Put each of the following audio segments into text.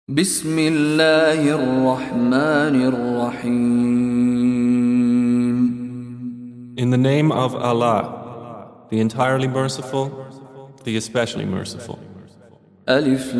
بسم الله الرحمن الرحيم. In the name of Allah, the entirely merciful, the especially merciful. ألف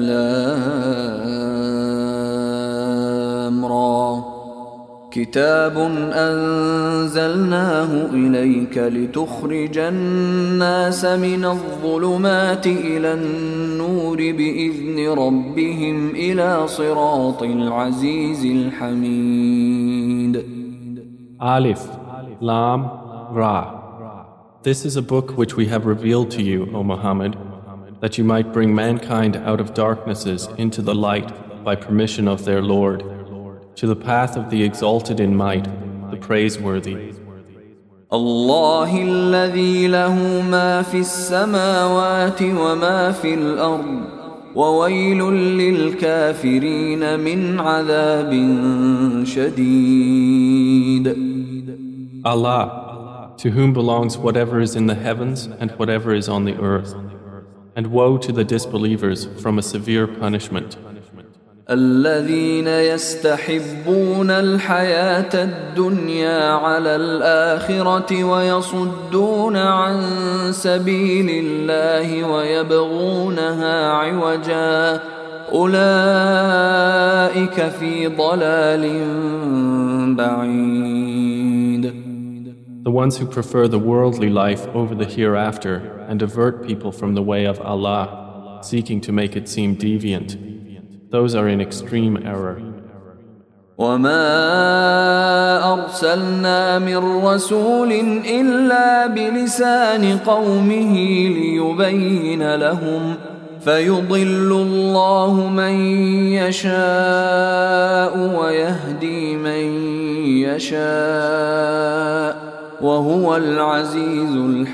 لام را كتاب أنزلناه إليك لتخرج الناس من الظلمات إلى النور بإذن ربهم إلى صراط العزيز الحميد. Alif, Lam, Ra. This is a book which we have revealed to you, O Muhammad, that you might bring mankind out of darknesses into the light by permission of their Lord, to the path of the exalted in might, the praiseworthy. الله الذي له ما في السماوات وما في الأرض وويل للكافرين من عذاب شديد. Allah, to whom belongs whatever is in the heavens and whatever is on the earth, and woe to the disbelievers from a severe punishment. الذين يستحبون الحياة الدنيا على الآخرة ويصدون عن سبيل الله ويبغونها عوجا أولئك في ضلال بعيد. The ones who prefer the worldly life over the hereafter and avert people from the way of Allah, seeking to make it seem deviant, those are in extreme error. وما أرسلنا من رسول إلا بلسان قومه ليبين لهم فيضل الله من يشاء ويهدي من يشاء وهو العزيز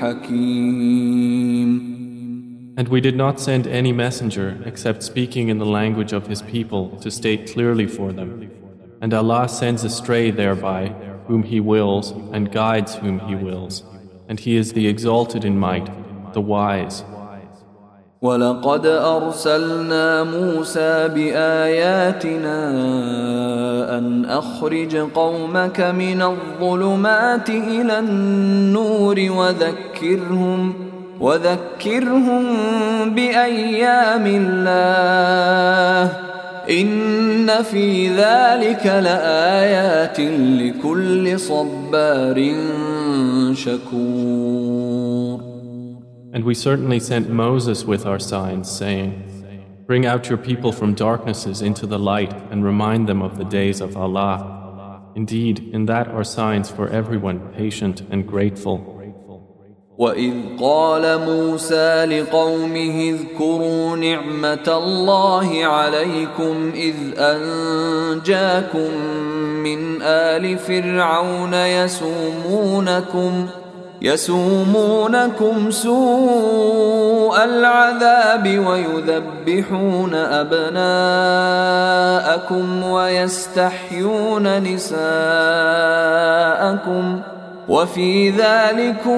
الحكيم. And we did not send any messenger except speaking in the language of his people to state clearly for them. And Allah sends astray thereby whom He wills and guides whom He wills. And He is the exalted in might, the wise. ولقد أرسلنا موسى بآياتنا أن أخرج قومك من الظلمات إلى النور وذكرهم بأيام الله إن في ذلك لآيات لكل صبار شكور. And we certainly sent Moses with our signs, saying, bring out your people from darknesses into the light and remind them of the days of Allah. Indeed, in that are signs for everyone patient and grateful. وَإِذْ قَالَ مُوسَى لِقَوْمِهِ اذْكُرُوا نِعْمَةَ اللَّهِ عَلَيْكُمْ إِذْ أَنْجَاكُمْ مِنْ آلِ فِرْعَوْنَ يَسُومُونَكُمْ سُوءَ الْعَذَابِ وَيُذَبِّحُونَ أَبْنَاءَكُمْ وَيَسْتَحْيُونَ نِسَاءَكُمْ وفي ذلكم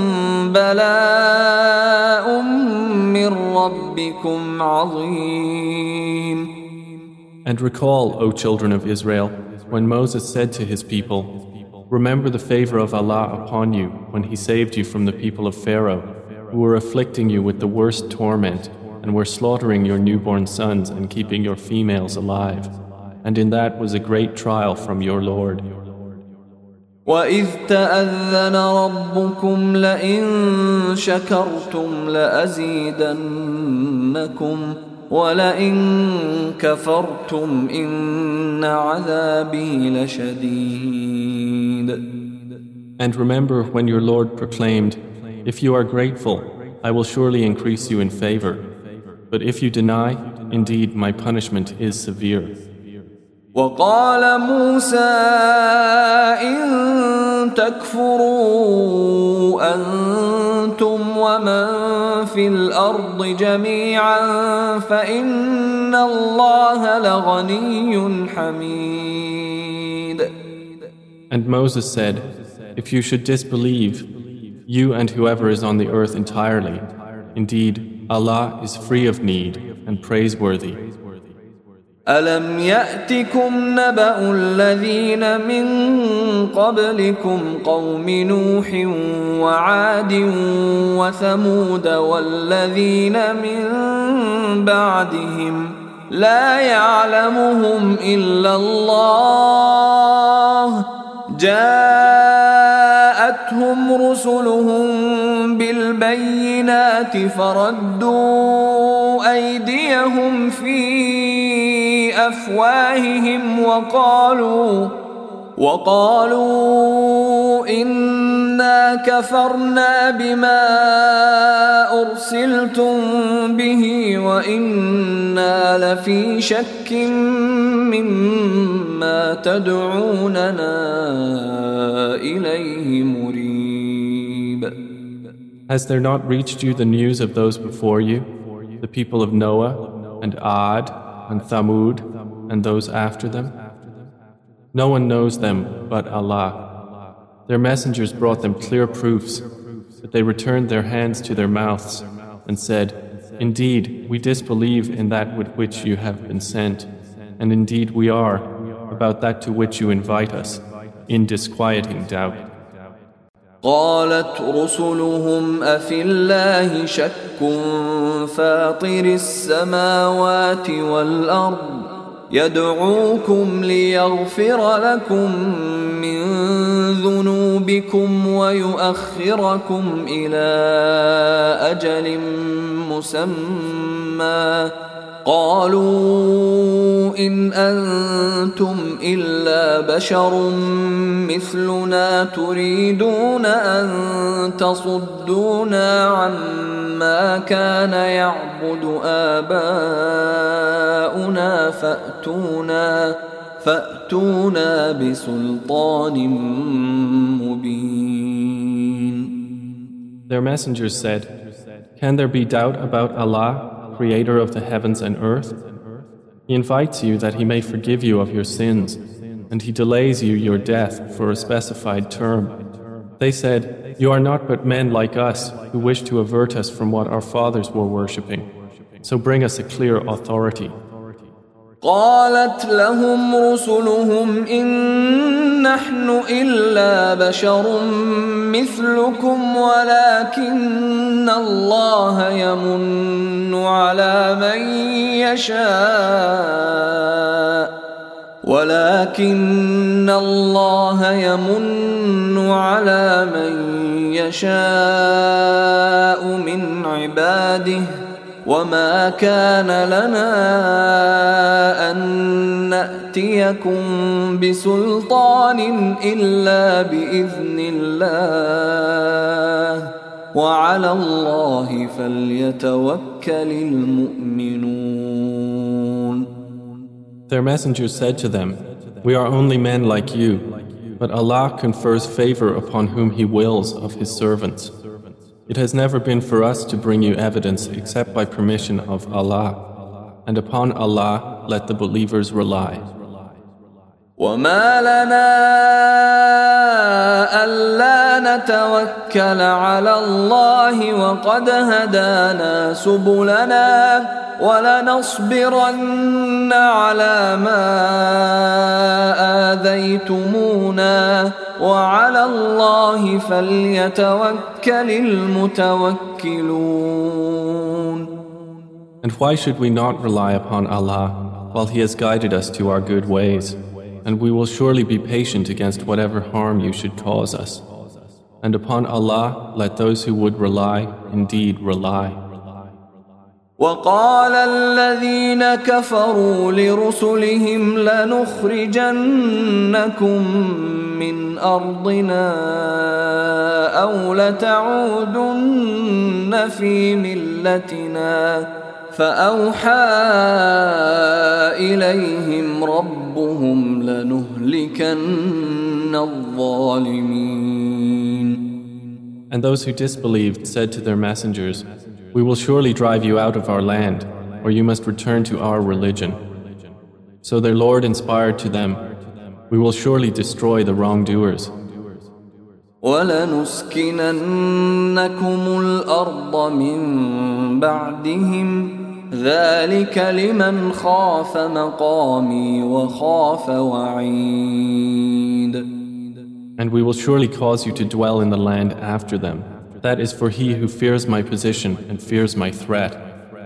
بلاء من ربكم عظيم. And recall, O children of Israel, when Moses said to his people, remember the favor of Allah upon you when He saved you from the people of Pharaoh, who were afflicting you with the worst torment and were slaughtering your newborn sons and keeping your females alive. And in that was a great trial from your Lord. وَإِذْ تَأَذَّنَ رَبُّكُمْ لَئِن شَكَرْتُمْ لَأَزِيدَنَّكُمْ وَلَئِن كَفَرْتُمْ إِنَّ عَذَابِي لَشَدِيدٌ. And remember when your Lord proclaimed, if you are grateful, I will surely increase you in favor. But if you deny, indeed my punishment is severe. وقال موسى إن تكفروا أنتم ومن في الأرض جميعا فإن الله لغني حميد. And Moses said, if you should disbelieve, you and whoever is on the earth entirely, indeed Allah is free of need and praiseworthy. ألم يأتكم نبأ الذين من قبلكم قوم نوح وعاد وثمود والذين من بعدهم لا يعلمهم إلا الله جاءتهم رسلهم بالبينات فردوا أيديهم في أفواههم وقالوا إنا كفرنا بما أرسلتم به وإنا لفي شك مما تدعوننا إليه مريب. Has there not reached you the news of those before you, the people of Noah and Ad and Thamud and those after them? No one knows them but Allah. Their messengers brought them clear proofs, but they returned their hands to their mouths and said, "Indeed, we disbelieve in that with which you have been sent, and indeed we are, about that to which you invite us, in disquieting doubt." قالت رسلهم أفي الله شك فاطر السماوات والأرض يدعوكم ليغفر لكم من ذنوبكم ويؤخركم إلى أجل مسمى قالوا إن أنتم إلا بشر مثلنا تريدون أن تصدونا عما كان يعبد آباؤنا فأتونا بسلطان مبين. Their messengers said, "Can there be doubt about Allah, Creator of the heavens and earth? He invites you that He may forgive you of your sins, and He delays you your death for a specified term." They said, "You are not but men like us who wish to avert us from what our fathers were worshipping. So bring us a clear authority." قالت لهم رسلهم إن نحن إلا بشر مثلكم ولكن الله يمن على من يشاء من عباده وما كان لنا أن نأتيكم بسلطان إلا بإذن الله وعلى الله فليتوكل المؤمنون. Their messengers said to them, "We are only men like you, but Allah confers favor upon whom He wills of His servants. It has never been for us to bring you evidence except by permission of Allah, and upon Allah let the believers rely." وما لنا ألا نتوكل على الله وقد هدانا سبلنا ولنصبرن على ما آذيتمونا وعلى الله فليتوكل المتوكلون. And why should we not rely upon Allah while He has guided us to our good ways? And we will surely be patient against whatever harm you should cause us. And upon Allah let those who would rely indeed rely. وقال الذين كفروا لرسلهم لنخرجنكم من أرضنا أو لتعودن في ملتنا فأوحى إليهم ربهم لنهلكن الظالمين. And those who disbelieved said to their messengers, "We will surely drive you out of our land, or you must return to our religion." So their Lord inspired to them, "We will surely destroy the wrongdoers." وَلَنُسْكِنَنَّكُمُ الْأَرْضَ مِنْ بَعْدِهِمْ ذلك لمن خاف مقامي وخاف وعيد. And we will surely cause you to dwell in the land after them. That is for he who fears my position and fears my threat.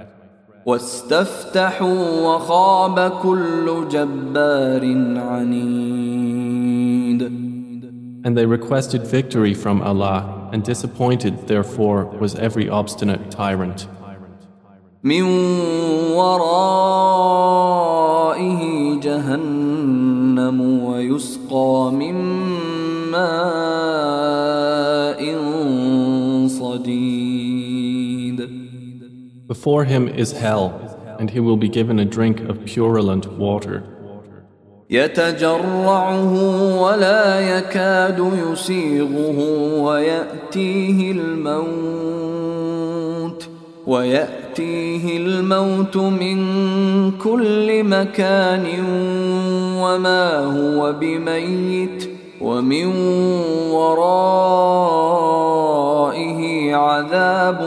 واستفتحوا وخاب كل جبار عنيد. And they requested victory from Allah, and disappointed therefore was every obstinate tyrant. من ورائه جهنم ويسقى من ماء صديد. Before him is hell, and he will be given a drink of purulent water. يتجرعه ولا يكاد يسيغه ويأتيه الموت من كل مكان وما هو بميت ومن ورائه عذاب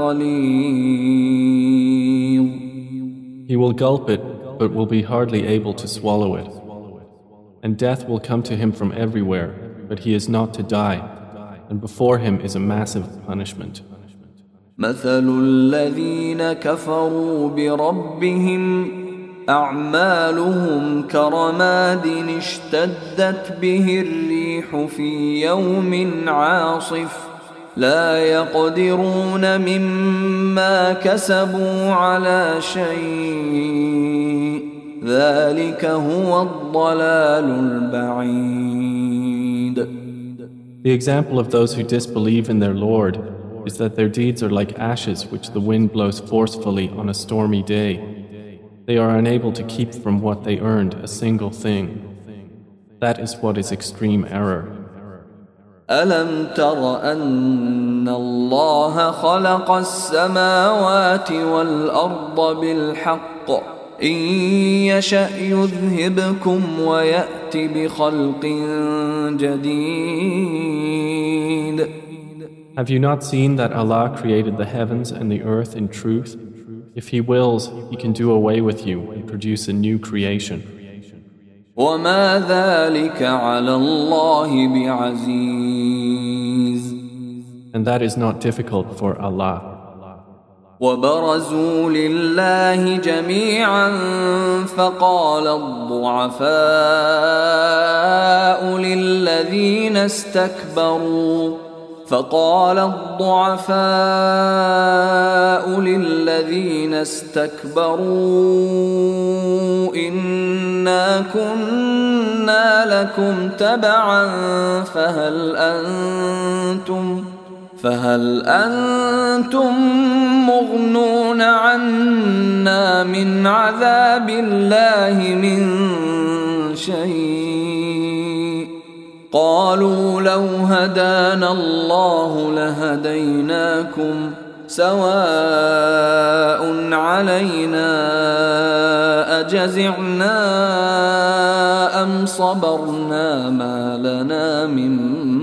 غليظ. He will gulp it, but will be hardly able to swallow it. And death will come to him from everywhere, but he is not to die, and before him is a massive punishment. مثل الذين كفروا بربهم أعمالهم كرماد اشتدت به الريح في يوم عاصف لا يقدرون مما كسبوا على شيء ذلك هو الضلال البعيد. The example of those who disbelieve in their Lord is that their deeds are like ashes which the wind blows forcefully on a stormy day. They are unable to keep from what they earned a single thing. That is what is extreme error. ألم تر أن الله خلق السماوات والأرض بالحق إن يشأ يذهبكم ويأت بخلق جديد. Have you not seen that Allah created the heavens and the earth in truth? If He wills, He can do away with you and produce a new creation. وما ذلك على الله بعزيز. And that is not difficult for Allah. وبرزوا لله جميعا فقال الضعفاء للذين استكبروا إنا كنا لكم تبعا فهل أنتم مغنون عنا من عذاب الله من شيء قالوا لو هدانا الله لهديناكم سواء علينا أجزعنا أم صبرنا ما لنا من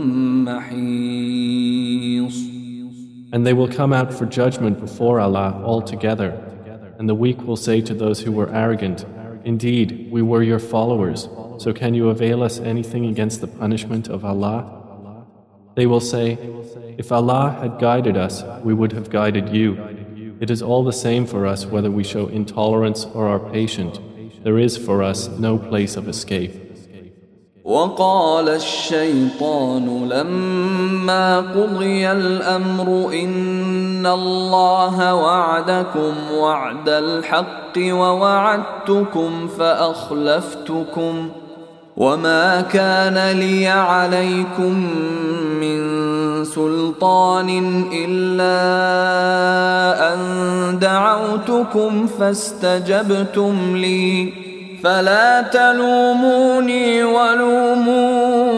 محيص. And they will come out for judgment before Allah all together, and the weak will say to those who were arrogant, "Indeed, we were your followers, so can you avail us anything against the punishment of Allah?" They will say, "If Allah had guided us, we would have guided you. It is all the same for us whether we show intolerance or are patient. There is for us no place of escape." وقال الشيطان لما قضي الأمر إن الله وعدكم وعد الحق ووعدتكم فأخلفتكم وما كان لي عليكم من سلطان إلا أن دعوتكم فاستجبتم لي فلا تلوموني ولوموا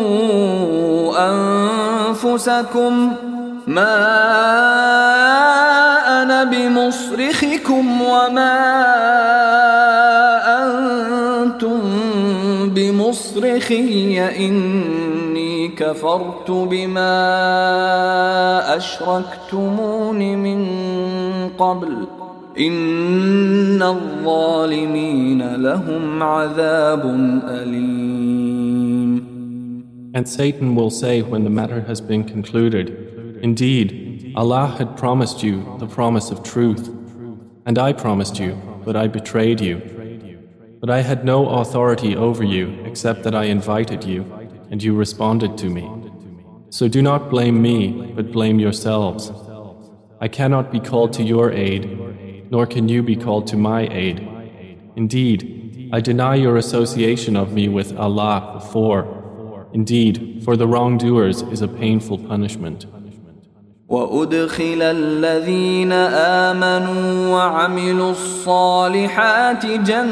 أنفسكم ما أنا بمصرخكم وما أنتم بمصرخي إني كفرت بما أشركتمون من قبل إن الظالمين لهم عذاب أليم. And Satan will say when the matter has been concluded, Indeed, Allah had promised you the promise of truth, and I promised you, but I betrayed you. But I had no authority over you except that I invited you, and you responded to me. So do not blame me, but blame yourselves. I cannot be called to your aid, nor can you be called to my aid. Indeed, I deny your association of me with Allah before. Indeed, for the wrongdoers is a painful punishment. وأدخل الذين آمنوا وعملوا الصالحات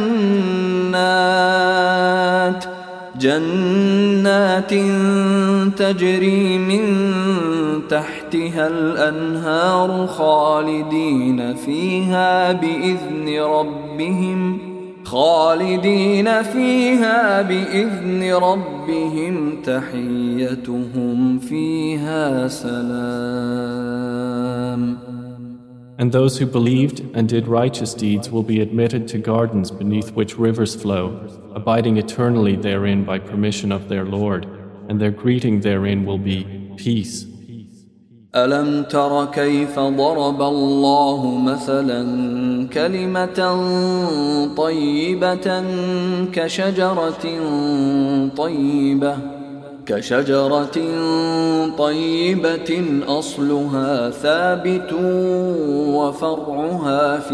جنات تجري من تحتها الأنهار خالدين فيها بإذن ربهم تحيتهم فيها سلام. And those who believed and did righteous deeds will be admitted to gardens beneath which rivers flow, abiding eternally therein by permission of their Lord, and their greeting therein will be peace. ألم تر كيف ضرب الله مثلا كلمة طيبة كشجرة طيبة أصلها ثابت وفرعها في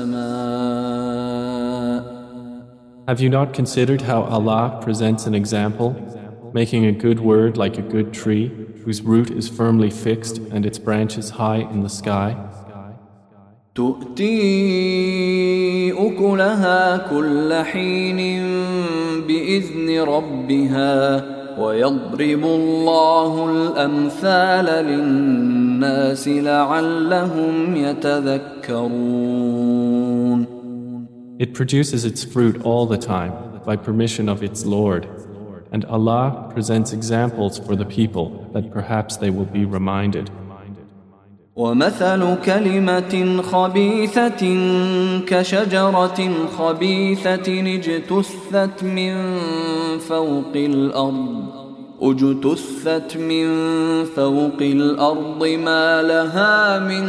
السماء. Have you not considered how Allah presents an example, making a good word like a good tree, whose root is firmly fixed and its branches high in the sky? تؤتي أكلها كل حين بإذن ربها ويضرب الله الأمثال للناس لعلهم يتذكرون. It produces its fruit all the time by permission of its Lord, and Allah presents examples for the people that perhaps they will be reminded. ومثل كلمة خبيثة كشجرة خبيثة اجتثت من فوق الأرض ما لها من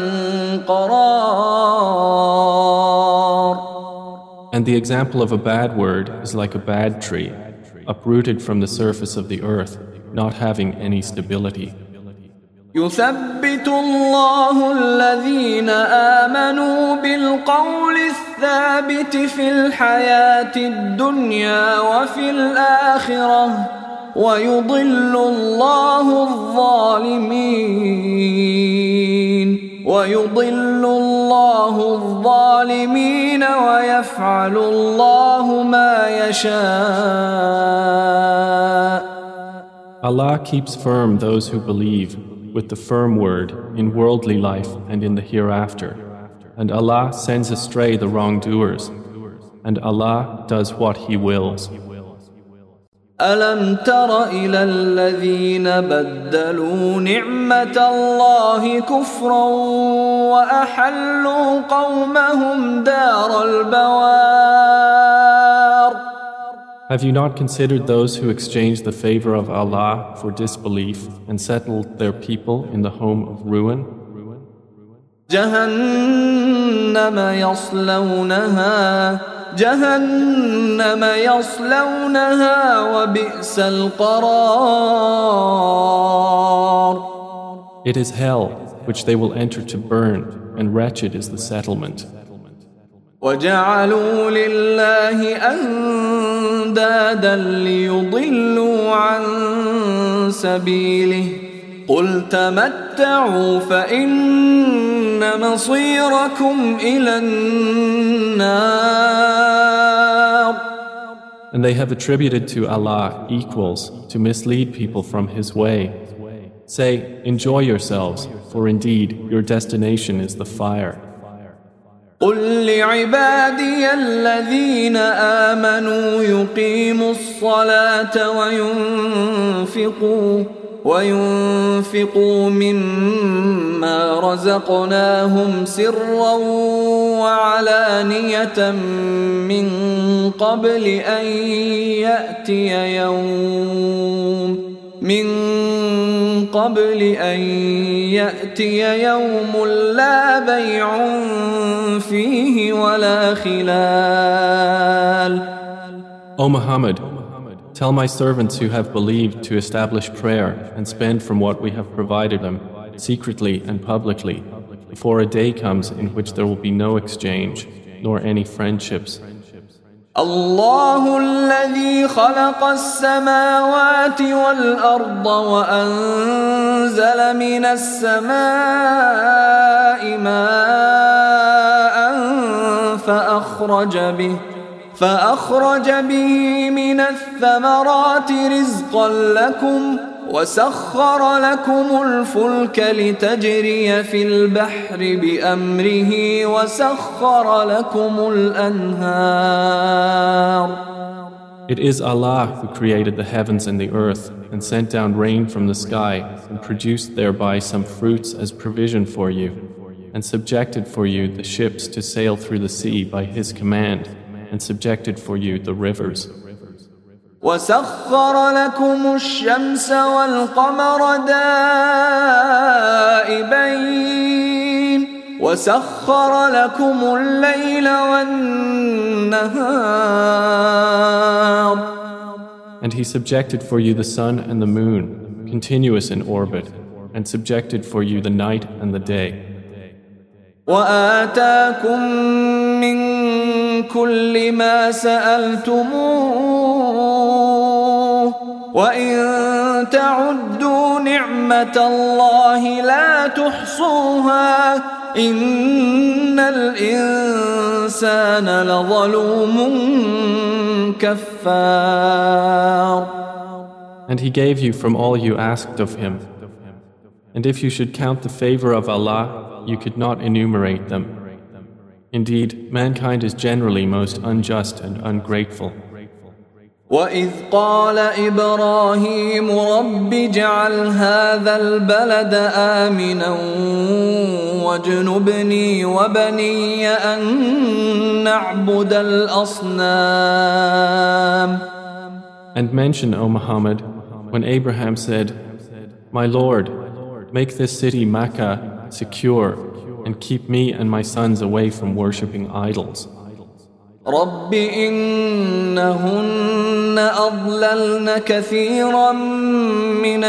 قرار. And the example of a bad word is like a bad tree, uprooted from the surface of the earth, not having any stability. يثبت الله الذين آمنوا بالقول الثابت في الحياة الدنيا وفي الآخرة ويضل الله الظالمين ويفعل الله ما يشاء. Allah keeps firm those who believe with the firm word in worldly life and in the hereafter, and Allah sends astray the wrongdoers, and Allah does what He wills. ألم تر إلى الذين بدلوا نعمة الله كفرا وأحلوا قومهم دار البوار. Have you not considered those who exchanged the favor of Allah for disbelief and settled their people in the home of ruin? جهنم يصلونها وبئس القرار. It is hell which they will enter to burn, and wretched is the settlement. وجعلوا لله أندادا ليضلوا عن سبيله قل تمتعوا فإن مصيركم إلى النار. And they have attributed to Allah equals to mislead people from His way. Say, enjoy yourselves, for indeed your destination is the fire. قل لعبادي الذين آمنوا يقيموا الصلاة وينفقوا مما رزقناهم سرا وعلانية من قبل أن يأتي يوم لا بيع فيه ولا خلال. O Muhammad, tell my servants who have believed to establish prayer and spend from what we have provided them, secretly and publicly, before a day comes in which there will be no exchange, nor any friendships. الله الذي خلق السماوات والأرض وأنزل من السماء ماء فأخرج به من الثمرات رزقا لكم وسخر لكم الفلك لتجري في البحر بأمره وسخر لكم الأنهار. It is Allah who created the heavens and the earth and sent down rain from the sky and produced thereby some fruits as provision for you and subjected for you the ships to sail through the sea by His command and subjected for you the rivers. وسخر لكم الشمس والقمر دائبين وسخر لكم الليل والنهار. And He subjected for you the sun and the moon, continuous in orbit, and subjected for you the night and the day. وآتاكم من كل ما سألتموه وإن تعدوا نعمة الله لا تحصوها إن الإنسان لظلوم كفار. And He gave you from all you asked of Him. And if you should count the favor of Allah, you could not enumerate them. Indeed, mankind is generally most unjust and ungrateful. وَإِذْ قَالَ إِبْرَاهِيمُ رَبِّ اجْعَلْ هَذَا الْبَلَدَ آمِنًا وَاجْنُبْنِي وَبَنِيَّ أَن نَّعْبُدَ الْأَصْنَامَ. And mention, O Muhammad, when Abraham said, My Lord, make this city Makkah secure and keep me and my sons away from worshipping idols. رب إنهن أضللن كثيرا من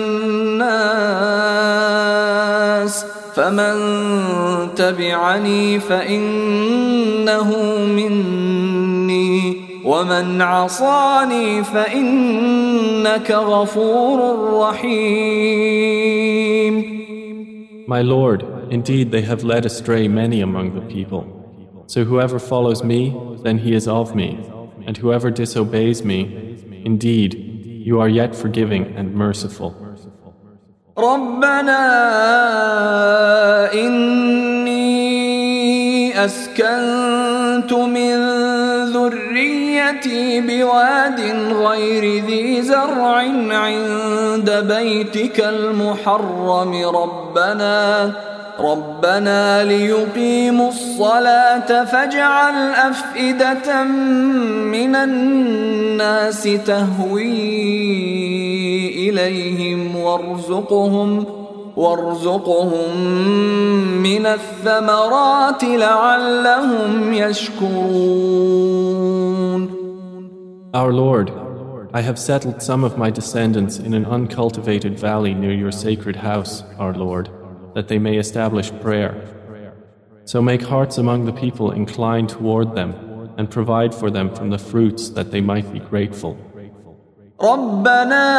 الناس فمن تبعني فإنه مني ومن عصاني فإنك غفور رحيم. My Lord, indeed they have led astray many among the people. So whoever follows me, then he is of me, and whoever disobeys me, indeed, you are yet forgiving and merciful. ربنا إني أسكنت من ذريتي بواد غير ذي زرع عند بيتك المحرم ربنا ليقيموا الصلاة فاجعل أفئدة من الناس تهوي إليهم وارزقهم من الثمرات لعلهم يشكرون. Our Lord, I have settled some of my descendants in an uncultivated valley near your sacred house, our Lord, that they may establish prayer. So make hearts among the people inclined toward them and provide for them from the fruits that they might be grateful. ربنا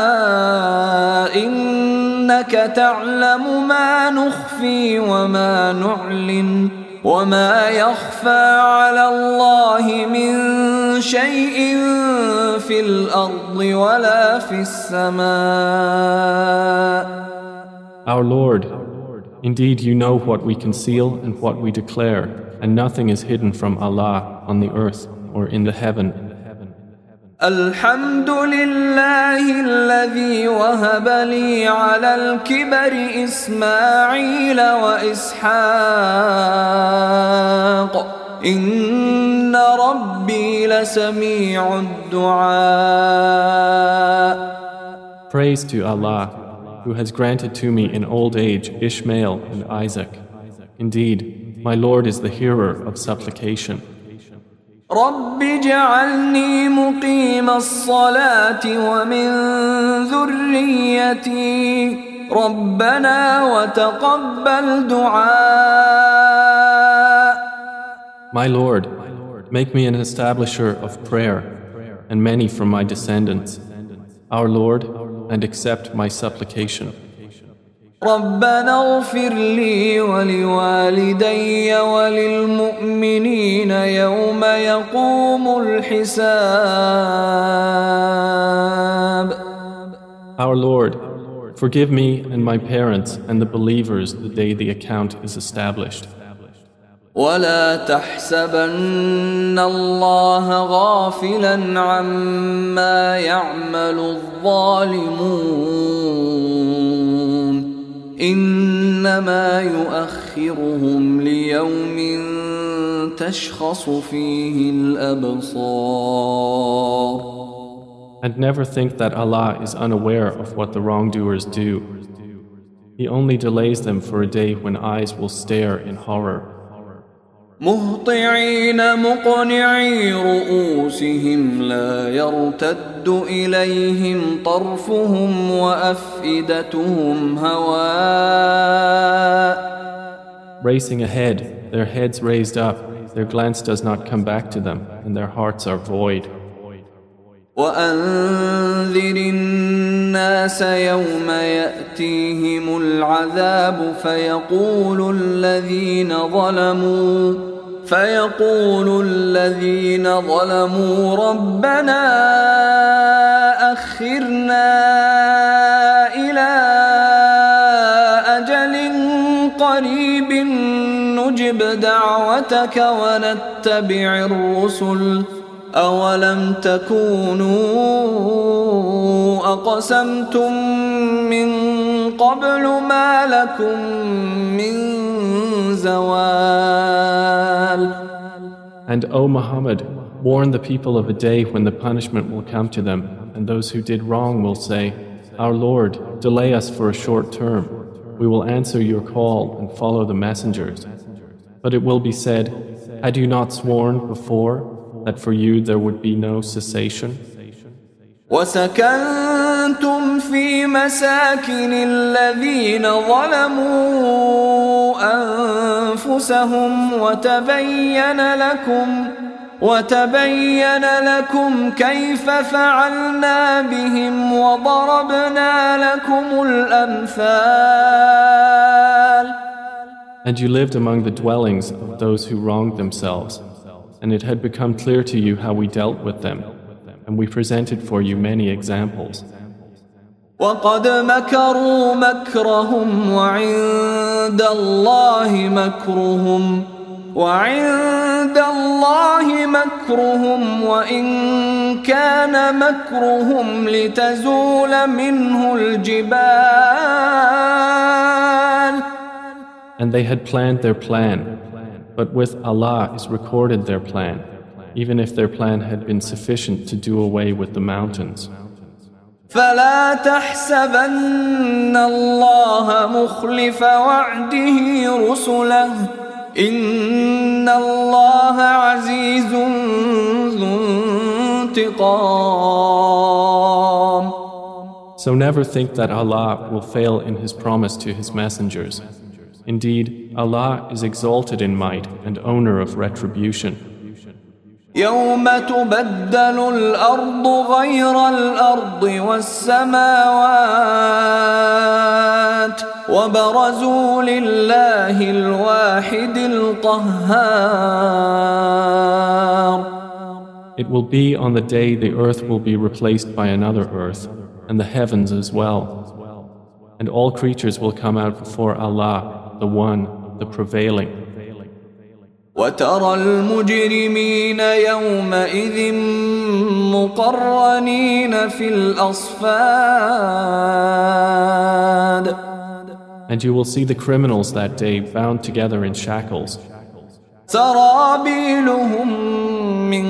إنك تعلم ما نخفي وما نعلن وما يخفى على الله من شيء في الأرض ولا في السماء. Our Lord, indeed you know what we conceal and what we declare, and nothing is hidden from Allah on the earth or in the heaven. الحمد لله الذي وهب لي على الكبر إسماعيل وإسحاق إن ربي لسميع الدعاء. Praise to Allah, who has granted to me in old age Ishmael and Isaac. Indeed, my Lord is the hearer of supplication. رب اجعلني مقيم الصلاة ومن ذريتي ربنا وتقبل دعاء. My Lord, make me an establisher of prayer and many from my descendants. Our Lord, and accept my supplication. ربنا اغفر لي ولوالدي وللمؤمنين يوم يقوم الحساب. Our Lord, forgive me and my parents and the believers the day the account is established. ولا تحسبن الله غافلا عما يعمل الظالمون إنما يؤخرهم ليوم تشخص فيه الأبصار. And never think that Allah is unaware of what the wrongdoers do. He only delays them for a day when eyes will stare in horror. مهطعين مقنعي رؤوسهم لا يرتد إليهم طرفهم وأفئدتهم هواء. Racing ahead, their heads raised up, their glance does not come back to them, and their hearts are void. وأنذر الناس يوم يأتيهم العذاب فيقول الذين ظلموا ربنا أخرنا إلى أجل قريب نجب دعوتك ونتبع الرسل أولم تكونوا أقسمتم من قبل ما لكم من زوال. And O Muhammad, warn the people of a day when the punishment will come to them, and those who did wrong will say, Our Lord, delay us for a short term. We will answer your call and follow the messengers. But it will be said, Had you not sworn before that for you there would be no cessation? وسكنتم في مساكن الذين ظلموا أنفسهم وتبين لكم كيف فعلنا بهم وضربنا لكم الأمثال. And you lived among the dwellings of those who wronged themselves, and it had become clear to you how we dealt with them, and we presented for you many examples. وقد مكروا مكرهم وعند الله مكرهم وإن كان مكرهم لتزول منه الجبال. And they had planned their plan, but with Allah is recorded their plan, even if their plan had been sufficient to do away with the mountains. فلا تحسبن الله مخلف وعده رسله إن الله عزيز ذو انتقام. So never think that Allah will fail in His promise to His messengers. Indeed, Allah is exalted in might and owner of retribution. يوم تبدل الأرض غير الأرض والسماوات وبرزوا لله الواحد القهار. It will be on the day the earth will be replaced by another earth, and the heavens as well. And all creatures will come out before Allah, the One, the Prevailing. وترى المجرمين يومئذ مقرنين في الأصفاد. And you will see the criminals that day bound together in shackles. سرابيلهم من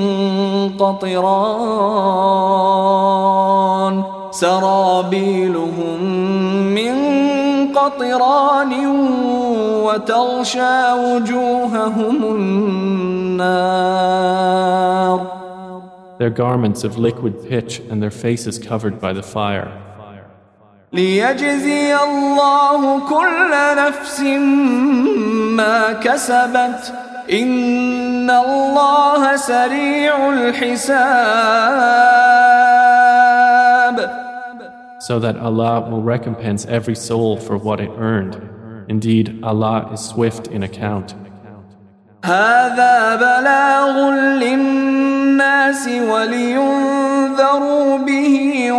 قطران سرابيلهم من قطران وتغشى وجوههم النار. Their garments of liquid pitch and their faces covered by the fire. ليجزي الله كل نفس ما كسبت إن الله سريع الحساب. So that Allah will recompense every soul for what it earned. Indeed, Allah is swift in account. هذا بلاغ للناس ولينذروا به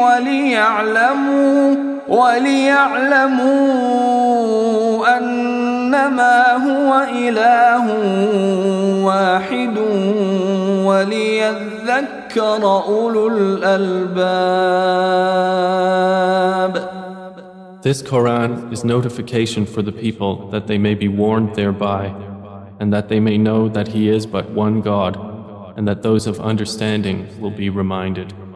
وليعلموا أنما هو إله واحد وليذكر أولو الألباب. This Quran is notification for the people that they may be warned thereby, and that they may know that He is but one God, and that those of understanding will be reminded.